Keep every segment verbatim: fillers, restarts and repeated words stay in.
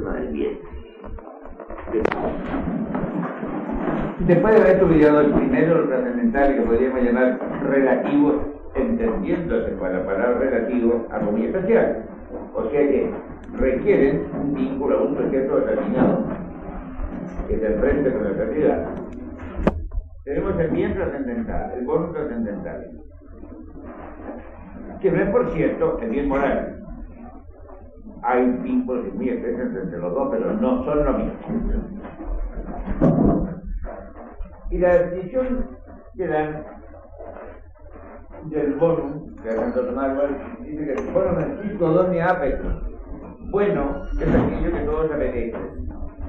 tema del bien. Después de haber estudiado el primero, lo trascendental, que podríamos llamar relativo, entendiéndose con la palabra relativo algo muy especial, o sea que requieren un vínculo a un sujeto determinado que se enfrente con la realidad. Tenemos el bien trascendental, el bonus trascendental, que no es, por cierto, el bien moral. Hay vínculos muy estrechos entre los dos, pero no son lo mismo. Y la definición que dan del bonum, que Santo Tomás dice que el bonum es fisco domi apet. Bueno es aquello que todos apetecen.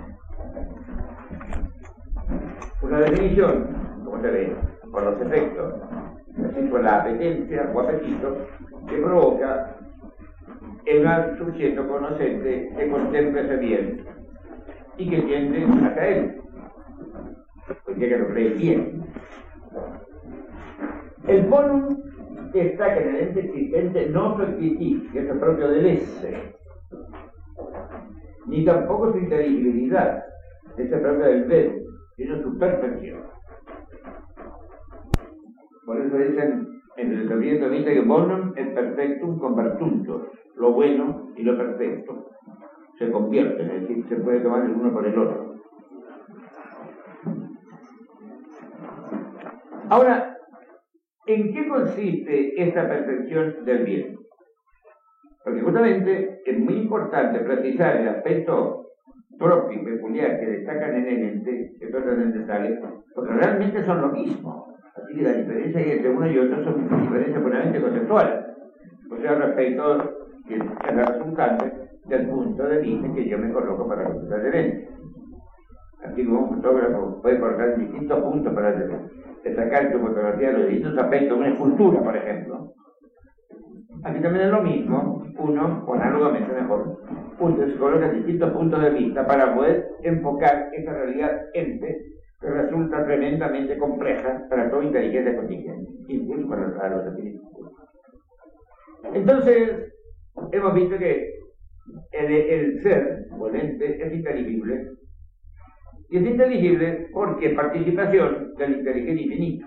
Una definición, como se ve, por los efectos, así por la apetencia o apetito, que provoca en un sujeto conocente que contempla ese bien y que tiende hacia él, porque que lo cree bien. El bonum está que en el ente existente no su actitud, que es el propio del ese, ni tampoco su inteligibilidad, que es el propio del ver, sino su perfección. Por eso dicen en el Sapienza dice que bonum et perfectum convertuntur, lo bueno y lo perfecto se convierten, es decir, se puede tomar el uno por el otro. Ahora, ¿en qué consiste esta perfección del bien? Porque justamente es muy importante precisar el aspecto propio y peculiar que destacan en el ente, estos trascendentales, porque realmente son lo mismo. Así que la diferencia entre uno y otro son diferencias puramente conceptuales. O sea, respecto a la resultante del punto de vista que yo me coloco para representar el ente. Así como un fotógrafo puede colocar distintos puntos para destacar su fotografía de los distintos aspectos de una escultura, por ejemplo. Aquí también es lo mismo, uno, o análogamente mejor, uno se coloca distintos puntos de vista para poder enfocar esa realidad ente que resulta tremendamente compleja para toda inteligencia contingente, incluso para los espíritus. Entonces, hemos visto que el, el ser, o el ente, es inteligible, y es inteligible porque es participación de la inteligencia infinita.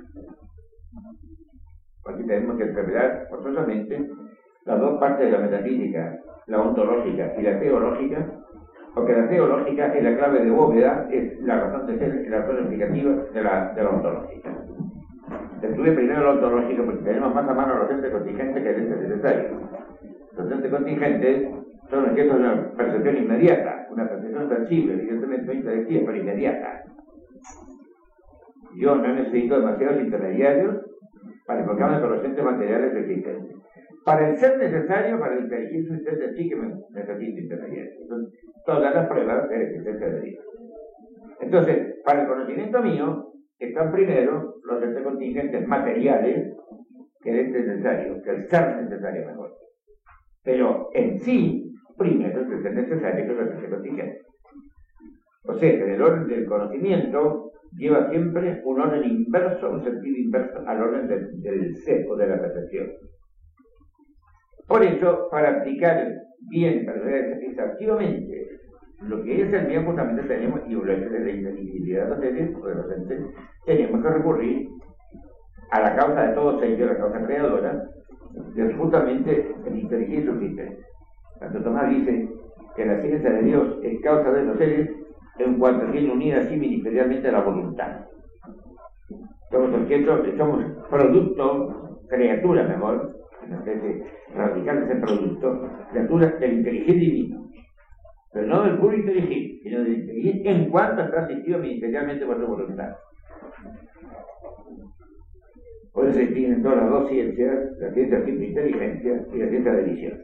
Aquí tenemos que revelar forzosamente las dos partes de la metafísica, la ontológica y la teológica, porque la teológica es la clave de bóveda, es la razón de ser, la razón explicativa de la, de la ontológica. Estuve primero la ontológica porque tenemos más a mano los entes contingentes que el ente necesario. Los entes contingentes son objetos de una percepción inmediata, una percepción sensible, evidentemente no intelectiva, pero inmediata. Yo no necesito demasiados intermediarios para enfocarme con los entes materiales existentes. Para el ser necesario, para la inteligencia existente, sí que me necesito intermediarios. Son todas las pruebas de la existencia de Dios. Entonces, para el conocimiento mío, están primero los entes contingentes materiales que el ente necesario, que el ser necesario mejor. Pero en sí, primero es el ser necesario que los entes contingentes. O sea, que en el orden del conocimiento lleva siempre un orden inverso, un sentido inverso al orden del, del ser o de la percepción. Por eso, para aplicar bien, para ver exhaustivamente lo que es el bien, justamente tenemos, y lo es de la inteligibilidad de los seres, o de los entes, tenemos que recurrir a la causa de todos ellos, la causa creadora, de justamente la inteligencia existente. Santo Tomás dice que la ciencia de Dios es causa de los seres en cuanto tiene unida así ministerialmente la voluntad. Somos objetos, somos producto, criatura mejor, en vez de radical ese producto, criatura del inteligente divino. Pero no del puro inteligente, sino del inteligente en cuanto está asistido ministerialmente por su voluntad. Por eso se distinguen todas las dos ciencias, la ciencia de inteligencia y la ciencia de visión.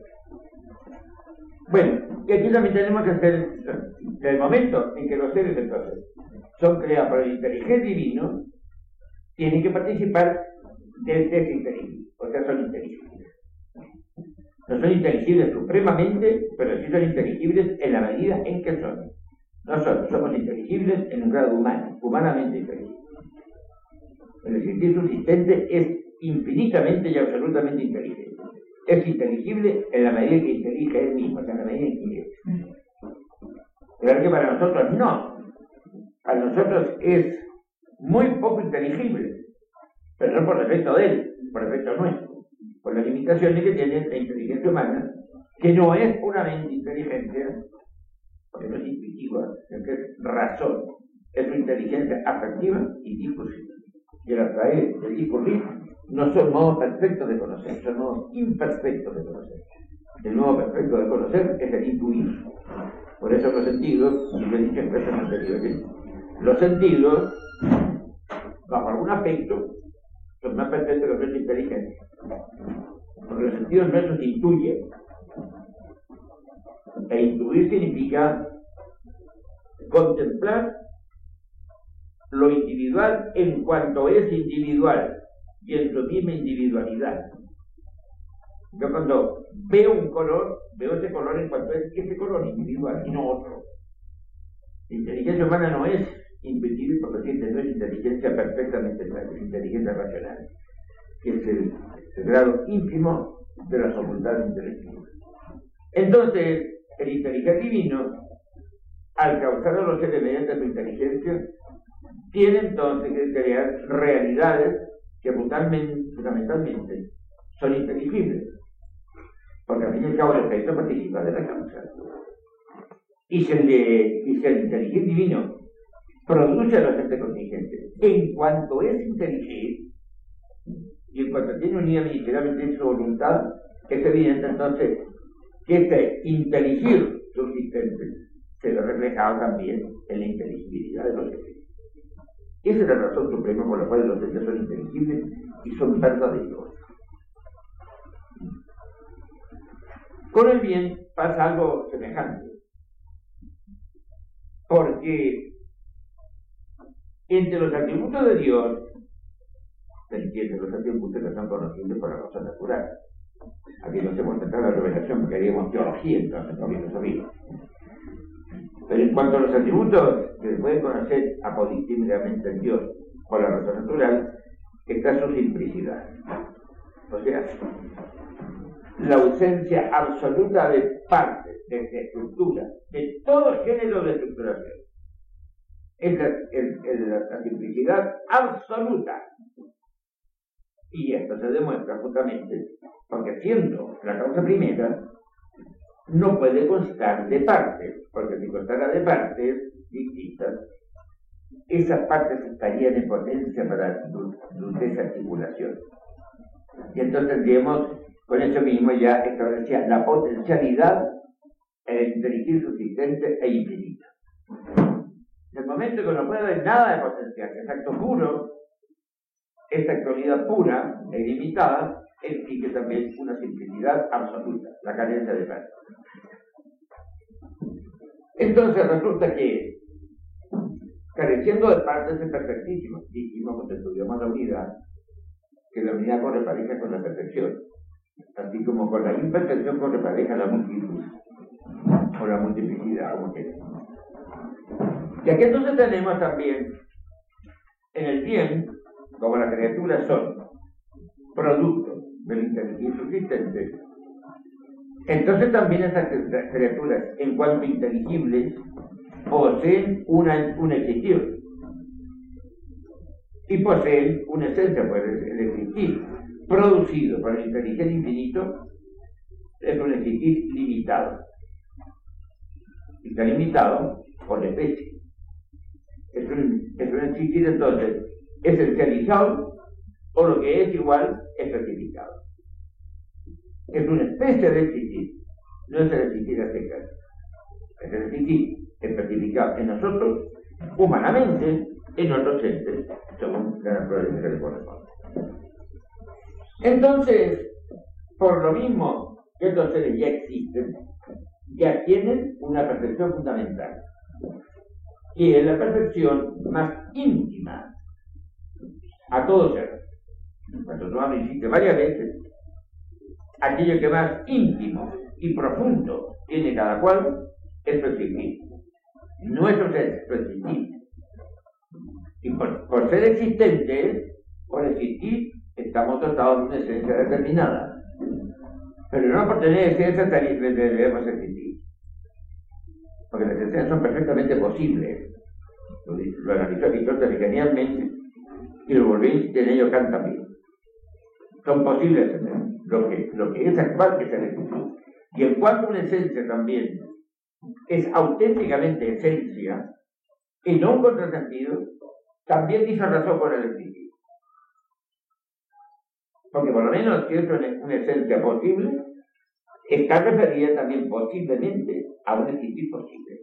Bueno, y aquí también tenemos que hacer, del momento en que los seres entonces son creados por el inteligente divino, tienen que participar del ser inteligible, o sea, son inteligibles. No son inteligibles supremamente, pero sí son inteligibles en la medida en que son. Nosotros somos inteligibles en un grado humano, humanamente inteligibles. El existir subsistente es infinitamente y absolutamente inteligente. Es inteligible en la medida que intelige él mismo, o sea, en la medida en que Claro que para nosotros no. Para nosotros es muy poco inteligible, pero no por defecto de él, por defecto nuestro, por las limitaciones que tiene la inteligencia humana, que no es puramente inteligencia, porque no es intuitiva, sino que es razón, es una inteligencia afectiva y discursiva. Y el atraer y el discurrir no son modos perfectos de conocer, son modos imperfectos de conocer. El modo perfecto de conocer es el intuir. Por eso los sentidos, y lo he dicho en clases anteriores, los sentidos, bajo algún aspecto, son más perfectos que nuestra inteligencia. Porque los sentidos nuestros intuyen. E intuir significa contemplar lo individual en cuanto es individual y en su misma individualidad. Yo cuando veo un color, veo ese color en cuanto es ese color individual y no otro. La inteligencia humana no es intuitiva y por lo tanto no es inteligencia perfectamente clara, es inteligencia racional, que es el, el grado ínfimo de las facultades intelectuales. Entonces, el inteligente divino, al causar a los seres mediante su inteligencia, tiene entonces que crear realidades que fundamentalmente son inteligibles, porque al fin y al cabo el efecto participa de la causa. Y si el, de, y si el inteligente divino produce a los entes contingentes, en cuanto es inteligente y en cuanto tiene unida ministerialmente su voluntad, es evidente entonces que este inteligir subsistente se ve reflejado también en la inteligibilidad de los entes. Esa es la razón suprema por la cual los entes son inteligibles y son verdaderos. Con el bien pasa algo semejante, porque entre los atributos de Dios se entienden los atributos que son conocidos por la razón natural. Aquí no se hemos centrado en la revelación porque haríamos teología, entonces no habíamos sabido. Pero en cuanto a los atributos que se pueden conocer apodictímicamente en Dios por la razón natural, está su simplicidad. O sea, la ausencia absoluta de partes, de estructura, de todo género de estructuración. Es la, el, el, la simplicidad absoluta. Y esto se demuestra justamente porque siendo la causa primera, no puede constar de partes, porque si constara de partes distintas, esas partes estarían en potencia para su desarticulación. Y entonces tendríamos con eso mismo ya establecía la potencialidad en el inteligir subsistente e infinito. En el momento que no puede haber nada de potencial, que es acto puro, esta actualidad pura e ilimitada exige también una simplicidad absoluta, la carencia de partes. Entonces resulta que, careciendo de partes es perfectísimo. Dijimos cuando estudiamos la unidad, que la unidad corre pareja con la perfección, así como con la imperfección corre pareja la multitud, o la multiplicidad, como queremos. Y aquí entonces tenemos también, en el bien, como las criaturas son producto del inteligente subsistente, entonces también esas criaturas, en cuanto inteligibles, poseen una, un existir y poseen una esencia, pues el existir producido por el inteligente infinito es un existir limitado. Y está limitado por la especie. Es un, es un existir entonces esencializado o lo que es igual especificado. Es una especie de existir, no es el existir a secas, es el existir especificado en nosotros, humanamente, en otros entes, según la naturaleza que le corresponde. Entonces, por lo mismo que estos seres ya existen, ya tienen una perfección fundamental, que es la perfección más íntima a todo ser. Cuando tomamos insiste varias veces, aquello que más íntimo y profundo tiene cada cual es su existir. Nuestro ser, su existir. Y por, por ser existentes, por existir, estamos dotados de una esencia determinada. Pero no por tener esencia debemos existir. porque las esencias son perfectamente posibles. Lo, lo analizó Aristóteles genialmente y lo volví a insistir en ello Kant también. Son posibles, ¿no? lo, que, lo que es actual que es el espíritu. Y en cuanto una esencia también es auténticamente esencia y no un contrasentido, también dice razón con el espíritu. Porque por lo menos si es una, una esencia posible, está referida también posiblemente a un existir posible.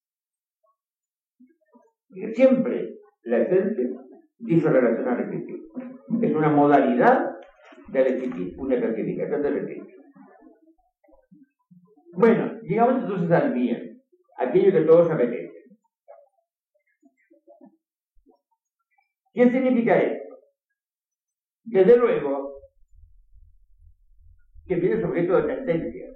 Y siempre la esencia dice relación al existir. Es una modalidad del existir, una clasificación del existir. Bueno, llegamos entonces al bien, aquello que todos apetecen. ¿Qué significa esto? Desde luego, que tiene sujeto de tendencia.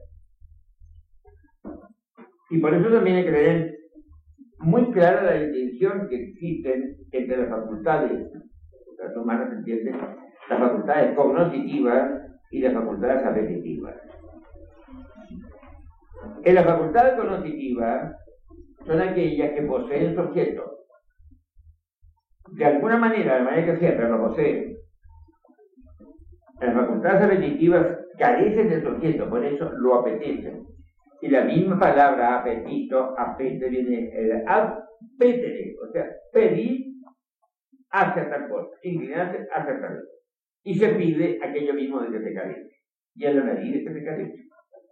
Y por eso también hay que tener muy clara la distinción que existen entre las facultades, las humanas entienden, las facultades cognitivas y las facultades apetitivas. En las facultades cognitivas son aquellas que poseen sujeto. De alguna manera, de manera que sea, pero lo poseen. Las facultades apetitivas carecen de sujeto, por eso lo apetecen. Y la misma palabra apetito, apete, viene de apetere, o sea, pedir hacia tal cosa, inclinarse hacia tal cosa. Y se pide aquello mismo de que se carece. Y en la nariz es que se carece.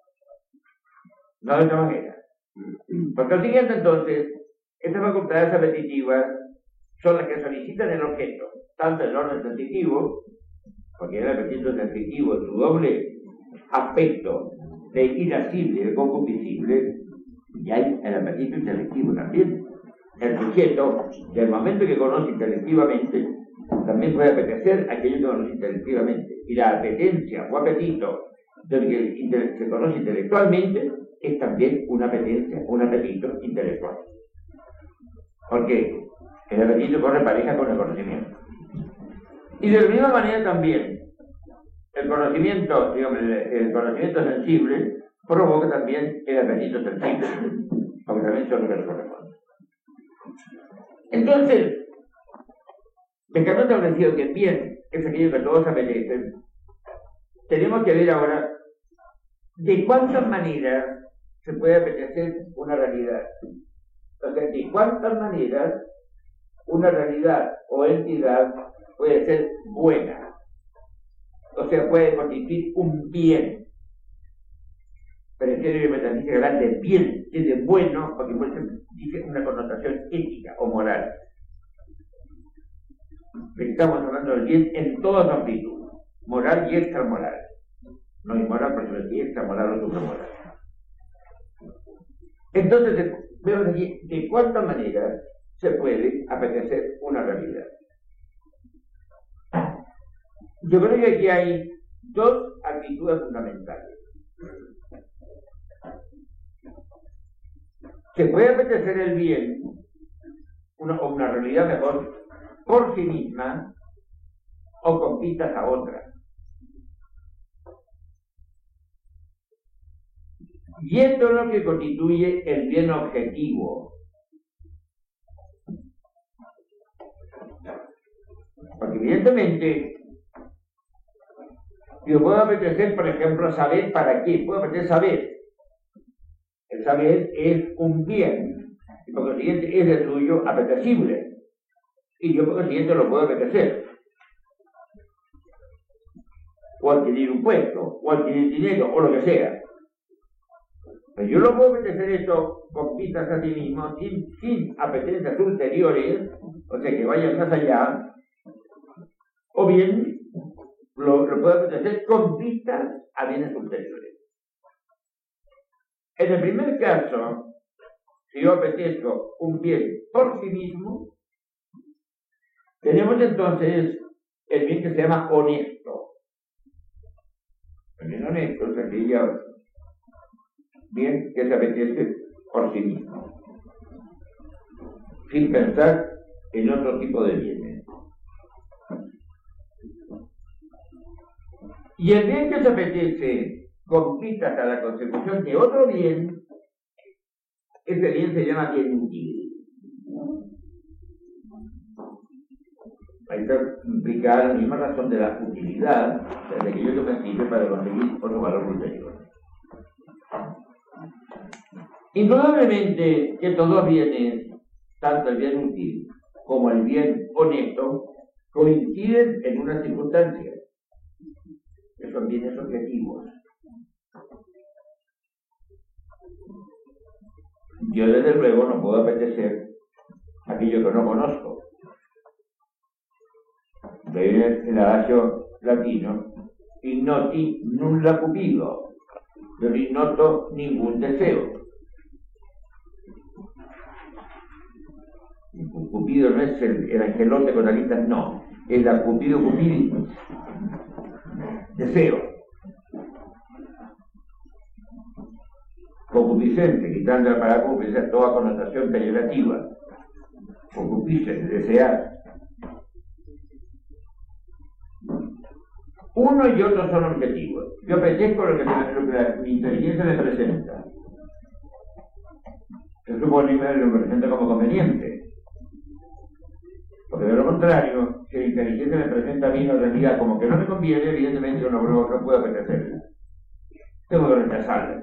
No de otra manera. Por consiguiente, entonces, estas facultades apetitivas son las que solicitan el objeto, tanto en el orden sensitivo, porque el apetito sensitivo en su doble aspecto de irascible, de concupiscible, y hay el apetito intelectivo también. El sujeto, del momento que conoce intelectivamente, también puede apetecer aquello que conoce intelectivamente. Y la apetencia o apetito del que se conoce intelectualmente es también una apetencia, un apetito intelectual. Porque el apetito corre pareja con el conocimiento. Y de la misma manera también, el conocimiento, digamos, el, el conocimiento sensible provoca también el apetito sensible, porque también son lo que nos corresponde. Entonces, Descartes ha establecido que bien es aquello que todos apetecen. Tenemos que ver ahora de cuántas maneras se puede apetecer una realidad. O sea, de cuántas maneras una realidad o entidad puede ser buena. O sea, puede constituir un bien. Pero en términos de metafísica hablar de bien, es de bueno, porque puede ser, dice, una connotación ética o moral. Estamos hablando del bien en toda su amplitud, moral y extramoral. No inmoral, pero sí extramoral o supramoral. Entonces, vemos aquí de cuántas maneras se puede apetecer una realidad. Yo creo que aquí hay dos actitudes fundamentales. Se puede apetecer el bien, una, o una realidad mejor, por sí misma, o con vistas a otra. Y esto es lo que constituye el bien objetivo. Porque evidentemente, yo puedo apetecer, por ejemplo, saber para qué. Puedo apetecer saber. El saber es un bien. Y por consiguiente es de suyo apetecible. Y yo por consiguiente lo puedo apetecer. O adquirir un puesto, o adquirir dinero, o lo que sea. Pero yo no puedo apetecer esto con vistas a sí mismo, sin, sin apetencias ulteriores, o sea que vayan más allá, o bien lo, lo puedo apetecer con vistas a bienes ulteriores. En el primer caso, si yo apetezco un bien por sí mismo, tenemos entonces el bien que se llama honesto. El bien honesto es aquello bien que se apetece por sí mismo, sin pensar en otro tipo de bienes. Y el bien que se apetece con vistas a la consecución de otro bien ese bien se llama bien útil. Ahí está implicada la misma razón de la utilidad de aquello que me sirve para conseguir otro valor ulterior. Indudablemente que todos los bienes, tanto el bien útil como el bien honesto, coinciden en una circunstancia, que son bienes objetivos. Yo desde luego no puedo apetecer aquello que no conozco. Veis el adagio latino, ignoti nulla cupido, yo no ignoto ningún deseo. Cupido no es el, el angelote con alitas, no, es la cupido cupidis, deseo. Concupiscente, quitando la palabra concupiscencia toda connotación peyorativa. Concupiscente, desear. Uno y otro son objetivos. Yo apetezco lo que, me, lo que la, mi inteligencia me presenta. Se supone que me lo presenta como conveniente. Porque de lo contrario, si la inteligencia me presenta a mí una realidad como que no me conviene, evidentemente yo no, no puedo apetecerla. Tengo que rechazarla.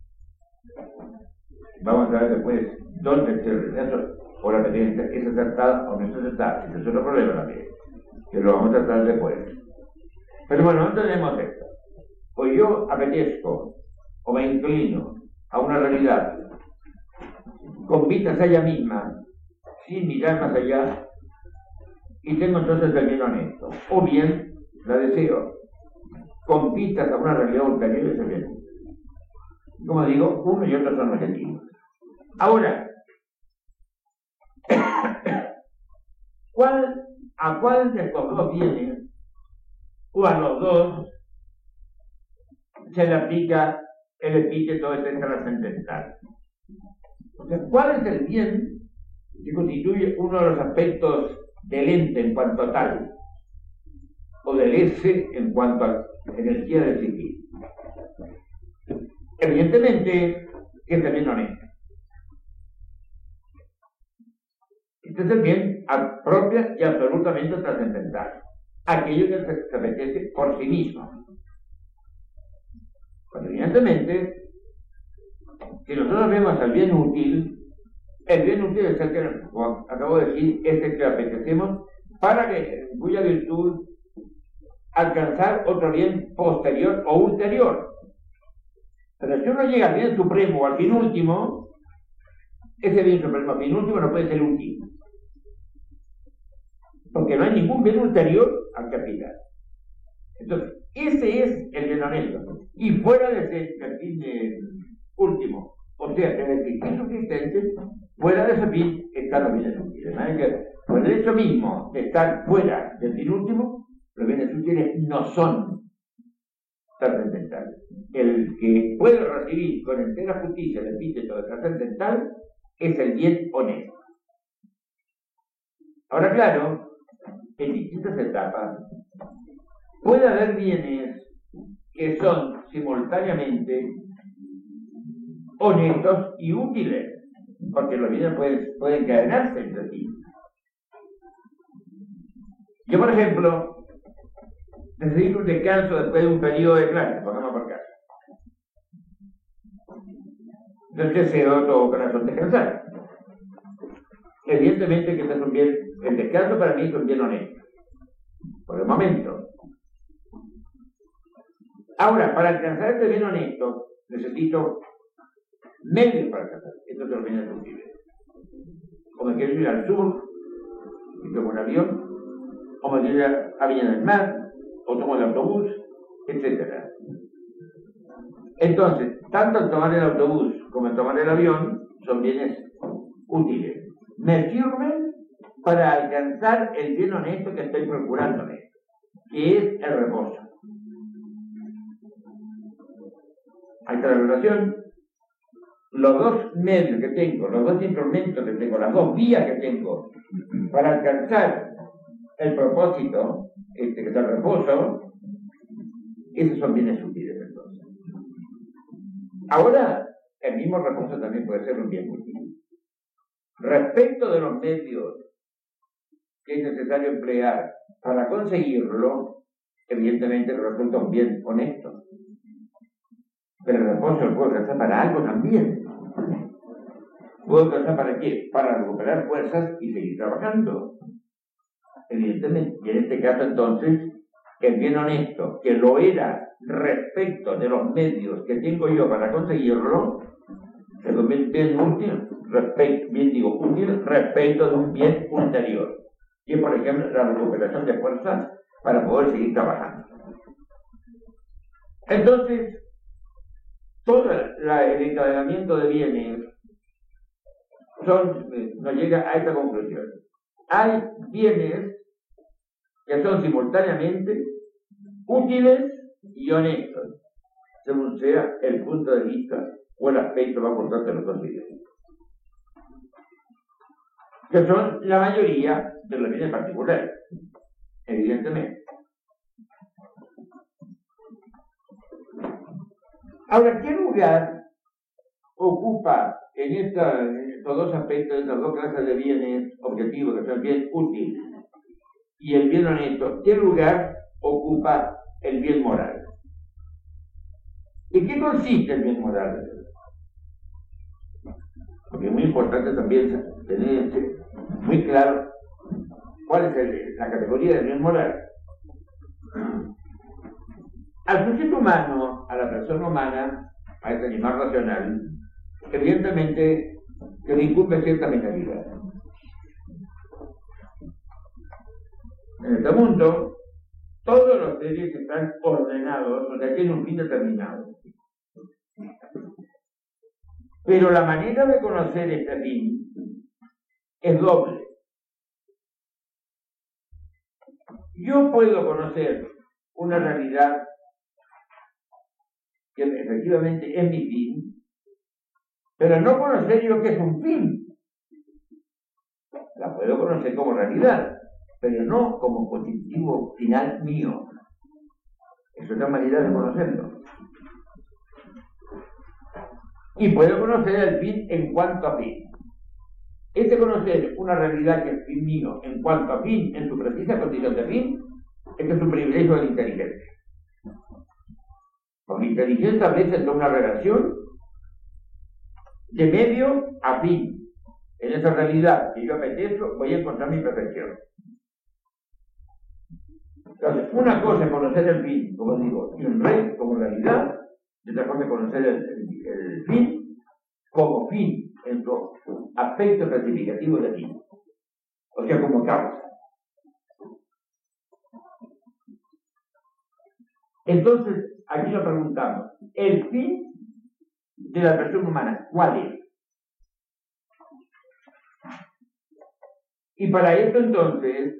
Vamos a ver después dónde se rechaza o la apetencia es acertada o no es acertada. Ese es otro problema también, que lo vamos a tratar después. Pero bueno, no tenemos esto. O yo apetezco o me inclino a una realidad con vistas a ella misma, sin mirar más allá, y tengo entonces el bien honesto. O bien la deseo con vistas a una realidad ulterior y ese bien. Como digo, uno y otro son objetivos. Ahora, ¿cuál, ¿a cuál de estos dos bienes o a los dos se le aplica el epíteto de trascendental? O sea, ¿cuál es el bien que constituye uno de los aspectos del ente en cuanto a tal, o del ese en cuanto a energía del psiquismo? Evidentemente que es el bien honesto. Este es el bien propia y absolutamente trascendental, aquello que se apetece por sí mismo. Pues evidentemente, si nosotros vemos el bien útil, el bien útil es el que, como acabo de decir, es el que apetecemos para que, cuya virtud, alcanzar otro bien posterior o ulterior. Pero si uno llega al bien supremo o al fin último, ese bien supremo al fin último no puede ser útil. Porque no hay ningún bien ulterior al que aplicar. Entonces, ese es el bien honesto. Y fuera de ese fin de último, o sea, en el existencia existente, fuera de ese fin están los bienes útiles. Por el hecho mismo de estar fuera del fin último, los bienes útiles no son trascendentales. El que puede recibir con entera justicia el epíteto de trascendental es el bien honesto. Ahora, claro, en distintas etapas puede haber bienes que son simultáneamente honestos y útiles, porque los bienes pueden, pueden encadenarse entre sí. Yo, por ejemplo, necesito un descanso después de un periodo de clase, pongamos por caso. Entonces deseo todo corazón descansar. Evidentemente que este es un bien, el descanso para mí es un bien honesto, por el momento. Ahora, para alcanzar este bien honesto, necesito medios para alcanzar. Esto es lo bien posible. O me quiero ir al sur, y tomo un avión, o me quiero ir a Viña del Mar, o tomo el autobús, etcétera. Entonces, tanto el tomar el autobús como el tomar el avión son bienes útiles. Me sirven para alcanzar el bien honesto que estoy procurándome, que es el reposo. Ahí está la relación. Los dos medios que tengo, los dos instrumentos que tengo, las dos vías que tengo para alcanzar el propósito, este que es el reposo, esos son bienes útiles entonces. Ahora, el mismo reposo también puede ser un bien útil. Respecto de los medios que es necesario emplear para conseguirlo, evidentemente resulta un bien honesto. Pero el reposo lo puedo usar para algo también. ¿Puedo usar para qué? Para recuperar fuerzas y seguir trabajando. Evidentemente. Y en este caso, entonces, el bien honesto, que lo era respecto de los medios que tengo yo para conseguirlo, es un bien, bien útil, respecto, bien digo, útil respecto de un bien ulterior. Y por ejemplo, la recuperación de fuerzas para poder seguir trabajando. Entonces, todo la, el encadenamiento de bienes son, eh, nos llega a esta conclusión. Hay bienes que son simultáneamente útiles y honestos, según sea el punto de vista o el aspecto más importante de los considerados, que son la mayoría de los bienes particulares, evidentemente. Ahora, ¿qué lugar ocupa en, esta, en estos dos aspectos, estas dos clases de bienes objetivos, que son el bien útil y el bien honesto, qué lugar ocupa el bien moral? ¿En qué consiste el bien moral? Porque es muy importante también tener muy claro cuál es el, la categoría del bien moral. Al sujeto humano, a la persona humana, a este animal racional, evidentemente que le incumbe cierta mentalidad. En este mundo, todos los seres están ordenados, o sea, tienen un fin determinado. Pero la manera de conocer este fin es doble. Yo puedo conocer una realidad que efectivamente es mi fin, pero no conocer yo que es un fin. La puedo conocer como realidad, pero no como positivo final mío. Es otra manera de conocerlo. Y puedo conocer el fin en cuanto a fin. Este conocer una realidad que es fin mío en cuanto a fin, en su precisa condición de fin, este es un privilegio de la inteligencia. Con la inteligencia establece una relación de medio a fin. En esa realidad que yo apetezco, voy a encontrar mi perfección. Entonces, una cosa es conocer el fin, como digo, y un rey como realidad, y otra cosa es conocer el, el, el fin como fin, en su aspecto clasificativo de fin, o sea, como causa. Entonces, aquí nos preguntamos, ¿el fin de la persona humana cuál es? Y para esto, entonces,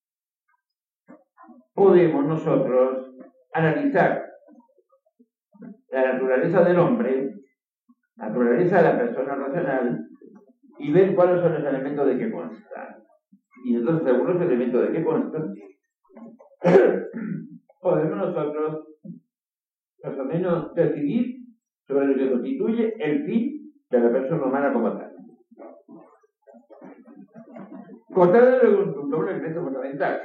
podemos nosotros analizar la naturaleza del hombre, la naturaleza de la persona racional, y ver cuáles son los elementos de que constan. Y entonces, según los elementos de que constan, podemos nosotros, más o menos, decidir sobre lo que constituye el fin de la persona humana como tal. Contar de un doble elemento fundamental.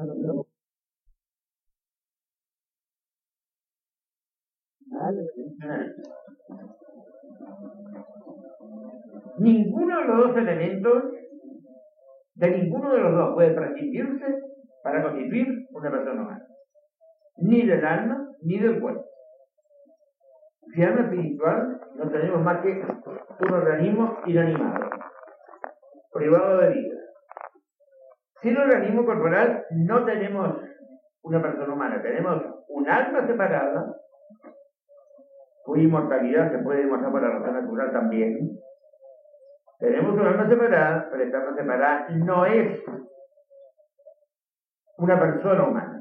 Ninguno de los dos elementos, de ninguno de los dos puede prescindirse para constituir una persona humana. Ni del alma, ni del cuerpo. Si alma espiritual, no tenemos más que un organismo inanimado, privado de vida. Sin organismo corporal, no tenemos una persona humana, tenemos un alma separada, cuya inmortalidad se puede demostrar por la razón natural también. Tenemos un alma separada, pero esta alma separada no es una persona humana.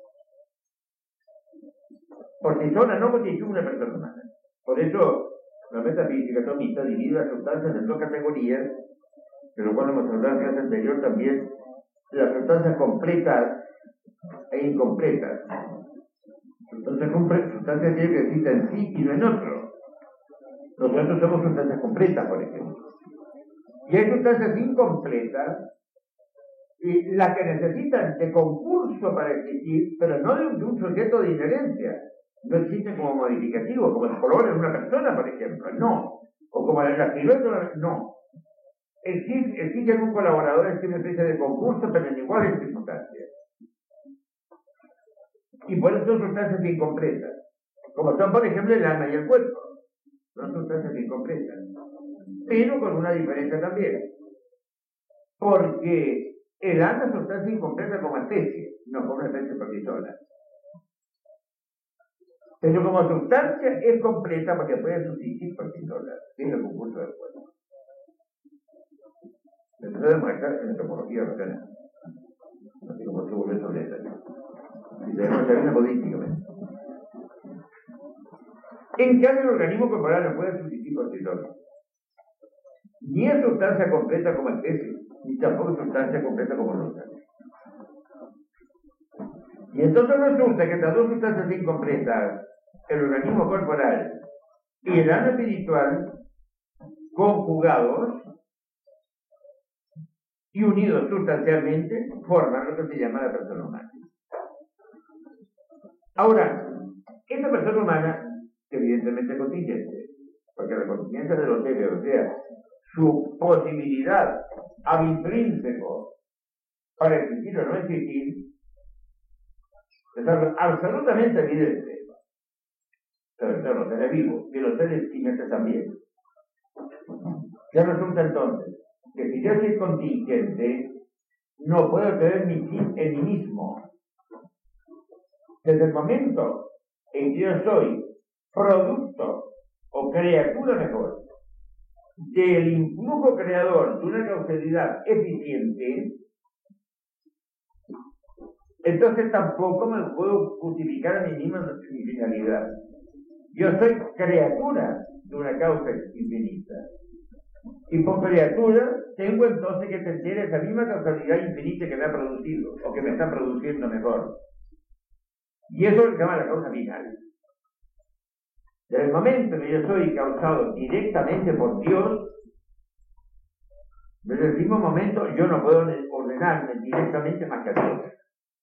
Por sí sola no constituye una persona humana. Por eso, la metafísica atomista divide las sustancias en dos categorías, de lo cual hemos hablado en la clase anterior también, las sustancias completas e incompletas. Sustancias completas, sustancias que existen en sí y no en otro. Nosotros somos sustancias completas, por ejemplo. Y hay sustancias incompletas, y las que necesitan de concurso para existir, pero no de un, de un sujeto de inherencia. No existen como modificativos, como el color en una persona, por ejemplo, no. O como la silueta, no. Existe, existen un colaborador que es una especie de concurso, pero en iguales circunstancias. Y por eso son sustancias incompletas, como son, por ejemplo, el alma y el cuerpo. Son sustancias incompletas, pero con una diferencia también. Porque el alma es sustancia incompleta como especie, no como una especie por sí sola. Pero como sustancia es completa porque puede subsistir por sí sola, sin el concurso del cuerpo. Eso se demuestra en la topología racional. No sé cómo se vuelve sobre eso. Y se demuestra bien apodísticamente. En cambio, el organismo corporal no puede subsistir por sí solo. Ni es sustancia completa como especie, ni tampoco es sustancia completa como nota. Y entonces resulta que estas dos sustancias incompletas, el organismo corporal y el alma espiritual, conjugados y unidos sustancialmente, forman lo que se llama la persona humana. Ahora, esta persona humana, evidentemente contingente, porque la contingencia de los seres, o sea, su posibilidad ab intrínseco para existir o no existir, es algo absolutamente evidente. Sobre todo los seres vivos y los seres simientes también. Ya resulta entonces que si yo soy contingente, no puedo tener mi fin en mí mismo. Desde el momento en que yo soy producto o criatura mejor del influjo creador de una causalidad eficiente, entonces tampoco me puedo justificar a mí mismo en mi finalidad. Yo soy criatura de una causa infinita. Y por criatura tengo entonces que tener esa misma causalidad infinita que me ha producido, o que me está produciendo mejor. Y eso es lo que se llama la causa final. Desde el momento que yo soy causado directamente por Dios, desde el mismo momento yo no puedo ordenarme directamente más que a Dios.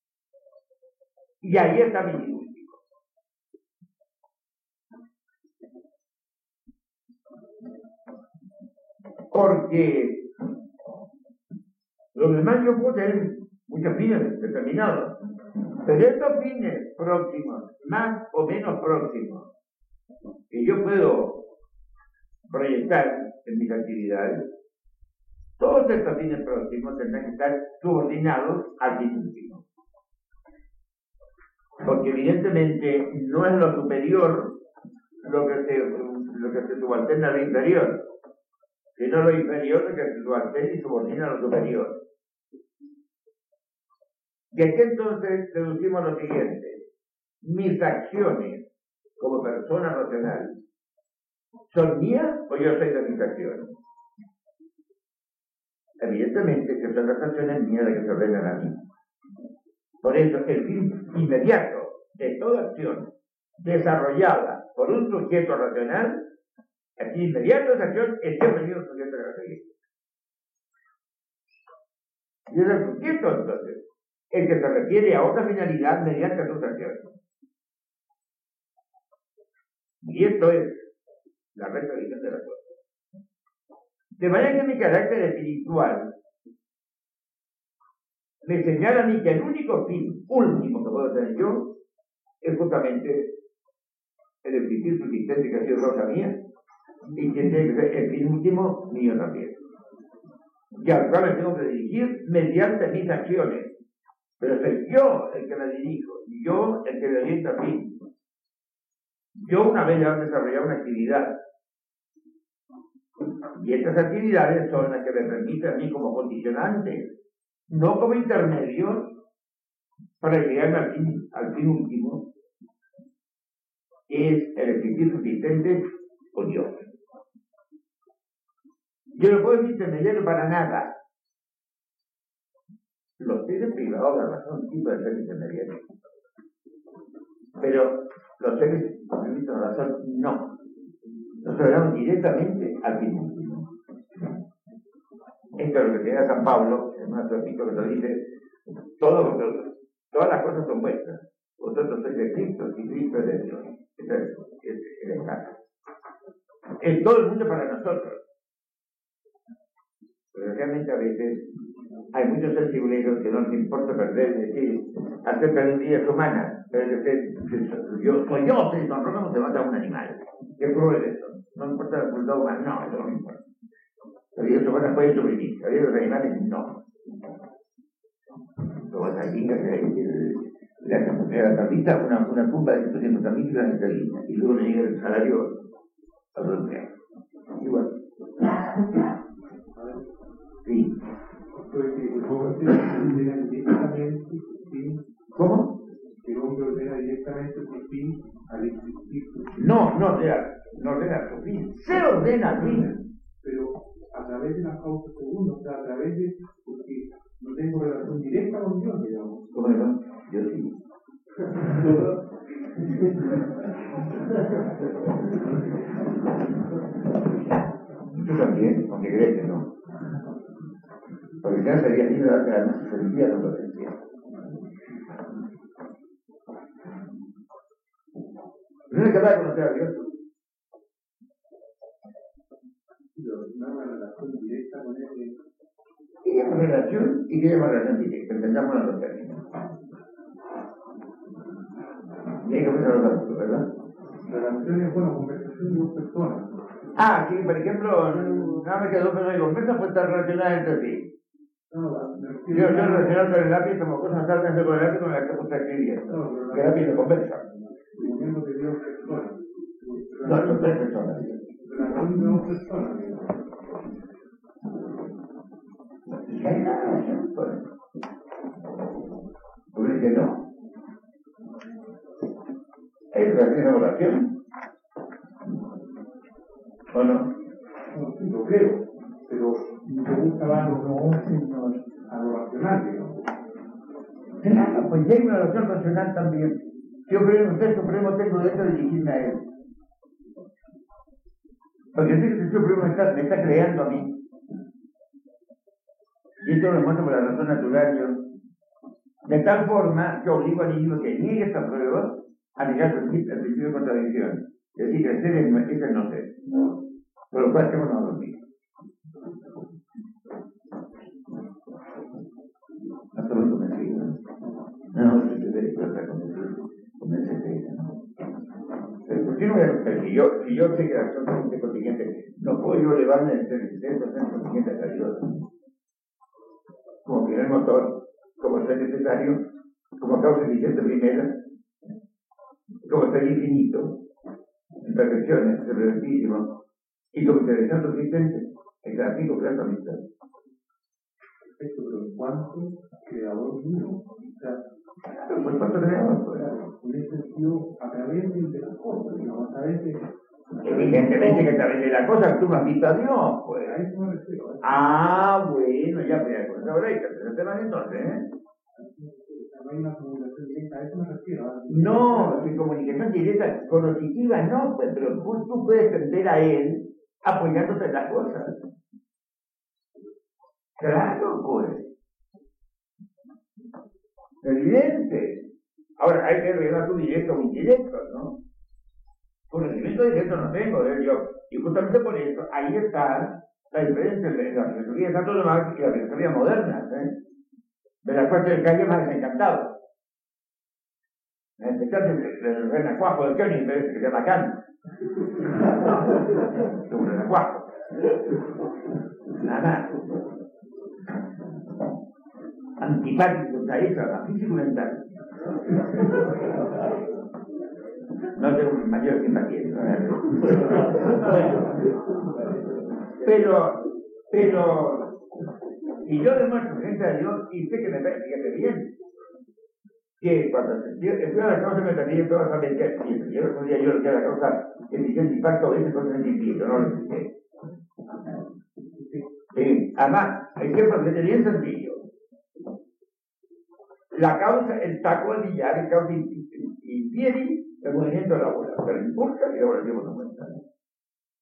Y ahí está mi diluvio. Porque los demás yo puedo tener muchos fines determinados, pero estos fines próximos, más o menos próximos, que yo puedo proyectar en mis actividades, todos estos fines próximos tendrán que estar subordinados al fin último. Porque evidentemente no es lo superior lo que se, lo que se subalterna a lo inferior, sino lo inferior lo que se subalterna y subordina a lo superior. Y aquí entonces deducimos lo siguiente: mis acciones como persona racional ¿son mías o yo soy de mis acciones? Evidentemente que son las acciones mías las que se ordenan a mí. Por eso el fin inmediato de toda acción desarrollada por un sujeto racional, el fin inmediato de esa acción es siempre un sujeto racional. Y es el sujeto entonces el que se refiere a otra finalidad mediante sus acciones. Y esto es la recta visión de la cosa. De manera que mi carácter espiritual me señala a mí que el único fin último que puedo tener yo es justamente el existir subsistente que ha sido causa mía y que tiene que ser el fin último mío también. Y al cual me tengo que dirigir mediante mis acciones. Pero soy yo el que me dirijo, yo el que le orienta a mí. Yo una vez ya he desarrollado una actividad. Y estas actividades son las que me permiten a mí como condicionante, no como intermedio, para llegar al fin, al fin último, es el existir subsistente con Dios. Yo no puedo ser intermediario para nada. Los seres privados de la razón sí pueden ser intermediarios. Pero los seres con permiso de la razón no. Nosotros hablamos directamente al fin último. Esto es lo que tiene San Pablo, en un trocito que nos dice, todos vosotros, todas las cosas son vuestras. Vosotros sois de Cristo y Cristo es de Dios. Eso es, es, es el caso. Es todo el mundo para nosotros. Pero realmente a veces hay muchos sensibles que no les importa perder, es decir, hacer perder vidas humanas. Pero es decir, yo soy yo, soy Don Roca, no te mata a un animal. ¿Qué prueba es eso? No importa la voluntad humana, no, eso no me importa. Las vidas humanas pueden sobrevivir, las vidas de los animales no. Como las gallinas, la campera carlista, una, una tumba de ciento cincuenta mil grandes gallinas, y luego le llega el salario a los empleados. Igual. Sí. ¿Cómo? El hombre ordena directamente su fin al existir. No, no ordena, no ordena su fin, se ordena al fin. Pero a través de las causas segundas, o sea, a través de, porque no tengo relación directa con Dios, digamos. ¿Cómo no? Yo sí. Tú también, aunque crees que no. Porque ya sería libre de la noche felicidad no lo decía. No es capaz de conocer a Dios. Una relación directa con Él. ¿Qué llama relación y qué llama relación directa? Entendamos los dos términos. Y hay que pensar los dos, ¿verdad? Relaciones, bueno, conversación de dos personas. Ah, sí, por ejemplo, nada más que dos personas que conversan pueden estar relacionadas entre sí. No, yo yo relacionado con el lápiz como cosas salgan con el lápiz con las que está escribiendo. No, que el lápiz no conversa. Suponiendo que Dios personas. No, son tres personas. Relación de dos personas. ¿Y hay una relación? Pues, ¿tú crees que no? ¿Hay relación de oración? ¿O no? No, sí, lo creo. Pero mi pregunta va a lo no, a lo racional, digamos. Claro, pues ya hay una relación racional también. Yo creo en usted supremo tengo derecho de dirigirme a él. Porque sé que el supremo me está, me está creando a mí. Y esto lo muestro por la razón natural yo. De tal forma que obligo al niño que niegue esta prueba a negar el principio de contradicción. Es decir, que el ser es el no ser. Por lo cual tenemos a dormir. Hasta luego me sigo. No, si te debe tratar con el Pero ¿por qué no voy a hacer? Si yo, si yo sé que la acción es contingente, no puedo yo elevarme del sesenta por ciento contingente hasta Dios. Como primer motor, como ser necesario, como causa eficiente primera, como ser infinito, en perfecciones, perfectísimo, y como intervención suficiente, en cada cinco clases amistad. Perfecto, pero en cuanto creador mismo, o sea, pero pues cuánto creador, pues. En ese sentido, a través de las cosas, digamos, a través de. Evidentemente que a través de la cosa tú no has visto a Dios, pues. A eso me refiero. ¿eh? Ah, bueno, ya me acuerdo. Ahora hay que hacer el tema entonces, ¿eh? No hay una comunicación directa, a eso me refiero. ¿eh? No, sin comunicación directa, cognitiva no, pues, pero tú, tú puedes tender a él apoyándote en las cosas. Claro, pues. Evidente. Ahora, hay que revelar tu directo o indirecto, ¿no? Conocimiento directo no tengo, ¿eh? Yo. Y justamente por eso, ahí está la diferencia entre la filosofía de Santo Tomás y la filosofía moderna, ¿eh? De la cual el calle más desencantado. En especial del renacuajo del König, que se llama Kant. Un renacuajo. Nada más. Antipático, caída, físico mental. No tengo mayor simpatía. Pero, pero, y yo demuestro frente a Dios y sé que me fíjate bien. Que cuando yo estuve a la causa me perdí en todas las americanas. Yo no podía yo lo que era la causa eficiente impacto a veces con el infinito, no lo expliqué. Sí, además, ejemplo que sería sencillo. La causa, el taco al billar, el causa infieri, el movimiento de la bola, pero impulsa y ahora llevo una cuenta.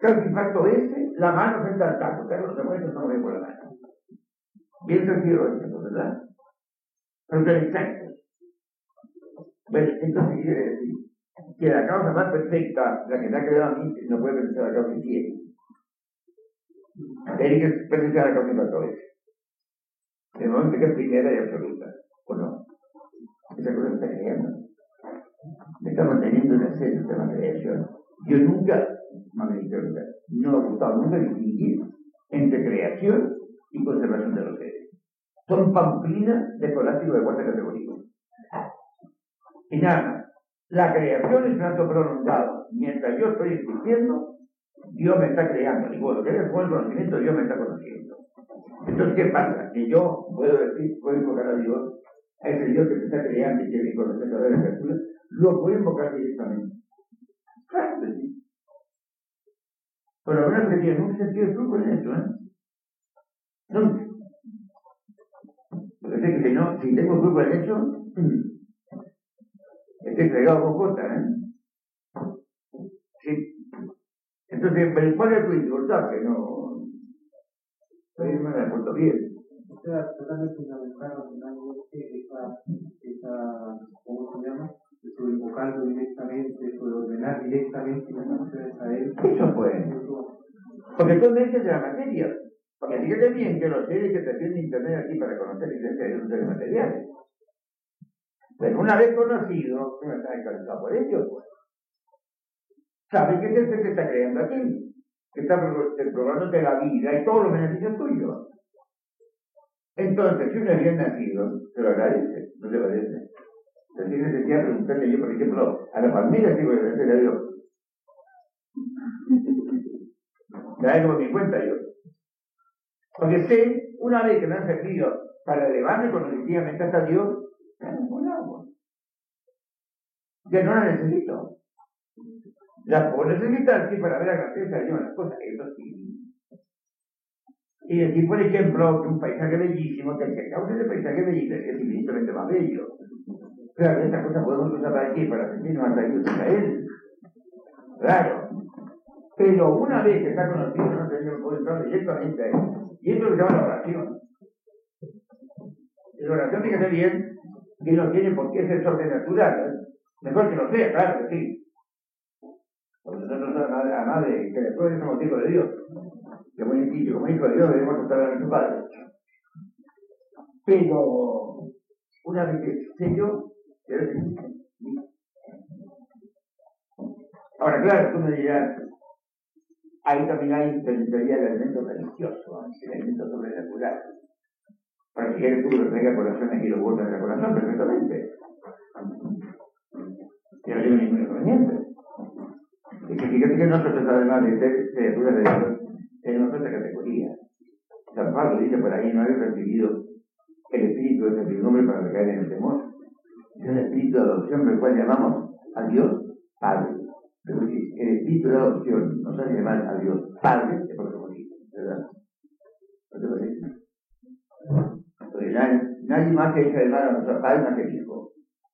Claro, si falto ese, la mano frente al taco, claro, los demonios no ven por la mano. Bien sencillo esto, ¿verdad? Pero que exactos. Bueno, entonces quiere decir que la causa más perfecta, la que me ha quedado a mí, no puede pertenecer a la causa que quiere. Tiene que pertenecer a la causa que faltó ese. De momento que es primera y absoluta, ¿o no? Esa cosa me está creando. Me está manteniendo en el centro del tema de creación. Yo nunca, no me dicho nunca, no me ha gustado nunca distinguir entre creación y conservación de los seres. Son pamplinas de plástico de cuarta categoría. Y nada más. La creación es un acto prolongado. Mientras yo estoy existiendo, Dios me está creando. Y cuando creo con el conocimiento, Dios me está conociendo. Entonces, ¿qué pasa? Que yo puedo decir, puedo invocar a Dios, a ese Dios que me está creando y que me conoce todas las criaturas, lo puedo invocar directamente. Claro que sí. Pero lo bueno es que tiene un sentido de truco en eso, ¿eh? Nunca. Porque sé que si no, si tengo truco en eso, estoy fregado con cosas, ¿eh? Sí. Entonces, ¿cuál es tu dificultad? Que no. Estoy me la porto bien. O sea, totalmente fundamental al final esa, esa, ¿cómo se llama? Eso de invocarlo directamente, eso de ordenar directamente las acciones a él. Eso fue. Porque tú me dices de la materia. Porque fíjate bien que los seres que te tienen internet aquí para conocer la existencia de los seres materiales. Pero una vez conocido, tú no estás encantado por ello, pues. Sabes que es el ser que está creando aquí, que está probándote la vida y todos los beneficios tuyos. Entonces, si uno es bien nacido, se lo agradece, no te parece. Pero si necesidad de preguntarle yo, por ejemplo, a la familia, si voy a agradecer a Dios. Me da como mi cuenta yo. Porque sé, una vez que me han servido para elevarme cognitivamente hasta Dios, ya no es agua. Ya no la necesito. La puedo necesitar, sí, para ver la grandeza de Dios en las cosas, eso sí. Y decir, por ejemplo, que un paisaje bellísimo, que el que causa ese paisaje bellísimo es infinitamente más bello. Claro, esta cosa podemos usar para aquí, para sentirnos atraídos a él. Claro. Pero una vez que está conocido, no tenemos que entrar directamente a él. Y esto se llama la oración. Y la oración, fíjate bien, que no tiene por qué ser sobrenatural. ¿eh? Mejor que lo sea, claro que sí. Porque nosotros no somos a nadie que después somos hijos de Dios. Que muy sencillo, como hijo de Dios debemos tratar a nuestro Padre. Pero una vez que sé yo, debe ser. Ahora, claro, tú me dirás, ahí también hay intelectualidad el elemento religioso, el elemento sobrenatural. Para que quieres tú lo traiga corazones y lo vuelvas al corazón perfectamente. Yo no tengo ningún inconveniente. Y que fíjate que nosotros, además de ser criaturas de Dios, tenemos otra categoría. San Pablo dice por ahí, no habéis recibido el espíritu de servidumbre para recaer en el temor. Es el espíritu de adopción, por el cual llamamos a Dios Padre. Pero si el espíritu de adopción nos hace llamar a Dios Padre, es porque somos hijos, ¿verdad? ¿No te parece? Porque nadie, nadie más que echa de llamar a nuestro Padre más que el Hijo.